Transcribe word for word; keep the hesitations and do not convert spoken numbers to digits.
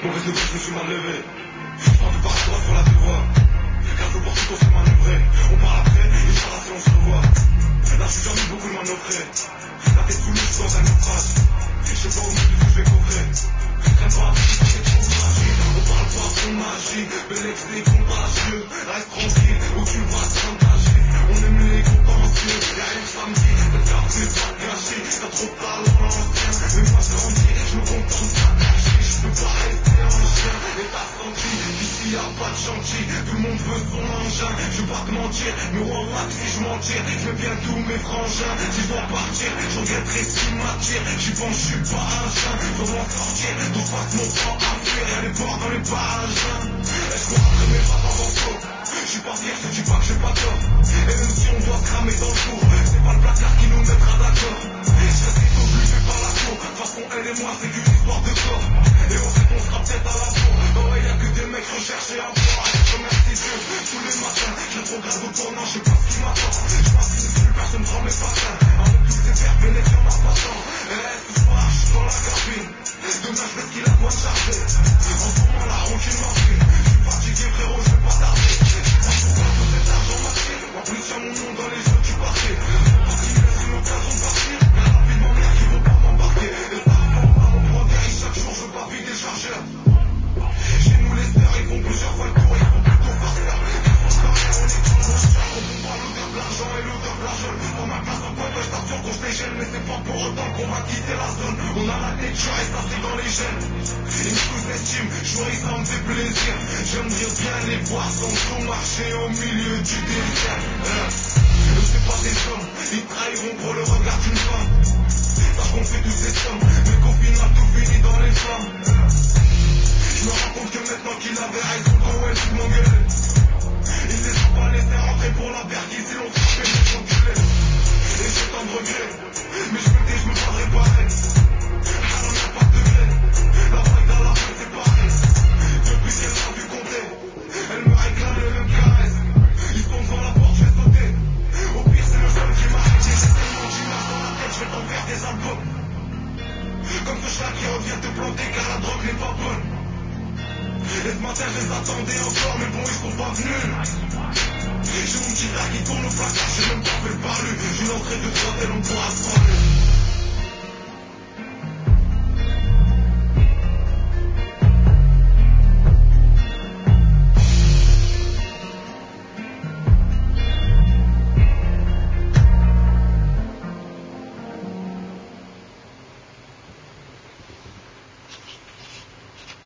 Mauvaise nouvelle, je me suis mal levé. Pas de part droite pour la devoir. Grâce au portico, c'est manœuvré. On parle après, Inch'Allah, si on se revoit. Là, je suis jamais beaucoup de manœuvrer. La tête sous l'eau, dans un naufrage. Je sais pas où je vais coffrer. Traîne pas avec qui c'est trop magie. On parle pas de ton magie. Belex des contagieux. Reste tranquille, où tu vas t'engager. On aime les contentieux. Y'a rien que samedi, le cap n'est pas gâché. T'as trop de talent l'ancien. Mais moi je grandis, je me contente pas caché. Je peux pas rester en chien. Et t'as senti, ici y'a pas de gentil. Tout le monde veut son engin. Je vais pas te mentir, mais wallah si je m'en tire. Je mets bien tous mes frangins. Si je dois partir, je regretterai ce qui m'attire. J'y pense, je suis pas un chien. Je dois m'en sortir, donc passe mon temps à fuir. Y'a les ports dans les parages. Est-ce qu'on après mes pas en faux? Je suis pas fier, je te dis pas que j'ai pas tort. Et même si on doit cramer dans le four, c'est pas le placard qui nous mettra d'accord. Je reste obligé par la cour. De toute façon, elle et moi, c'est qu'une histoire de corps. Et on sait qu'on sera peut-être à la bourre. Oh ouais, y'a que des mecs recherchés à voir. Je remercie Dieu tous les matins. Je regarde au tournant, je sais pas ce qui m'attend. Je m'incline plus, personne prend mes patins. Avec tous ces verres, vénère, y'en a pas tant. Eh, ce soir, je suis dans la cabine. Demain, je vais qu'il a quoi de charger. En ce moment, la rancune m'affine. Je suis fatigué, frérot, je vais pas tarder. Pourquoi tout cet argent m'attire? En plus, y'a mon nom dans les yeux du parquet. Parce qu'il me laisse une occasion de partir. Mais rapidement, merde, ils vont pas m'embarquer. Et ça reprend pas, on prend des risques chaque jour, je veux pas vider le chargeur. Chez nous, les stars, ils font plusieurs fois le tour, ils font plutôt farceur. Ils font carrière, on est dans le monster. On comprend pas l'odeur de l'argent et l'odeur de la jeune. Pour ma place en point, je t'assure qu'on se déchaîne. Mais c'est pas pour autant qu'on va quitter la zone. On a la tête dure et ça c'est dans les gènes. Ils me sous-estiment, je vois ça me fait plaisir. J'aimerais bien les voir sans tout marcher au milieu du désert. euh. Eux c'est pas des hommes, ils trahiront pour le regard d'une femme. Parce qu'on fait tous ces sommes, mais qu'au final tout finit dans les flammes. euh. Je me rends compte que maintenant qu'il avait raison, quand elle tout m'engueuler. Il les a pas laissés rentrer pour la perquise, ils l'ont frappé, les enculés. Et j'ai tant de regrets, mais je me dis je me parlerai pareil. Alors n'a pas de degré, la vague dans la peine c'est pareil. Depuis qu'elle m'a vu compter, elle me réclame les mêmes caresses. Ils sont devant la porte, je vais sauter. Au pire c'est le seul qui m'arrête, j'ai tellement d'images dans la tête, je vais t'en faire des albums. Comme ce chat qui revient te planter car la drogue n'est pas bonne. Et ce matin je les attendais encore, mais bon ils sont pas venus. J'ai mon petit frère qui tourne au placard, j'ai même pas fait le parlu. J'ai une entrée de droite et l'on pourra se parler.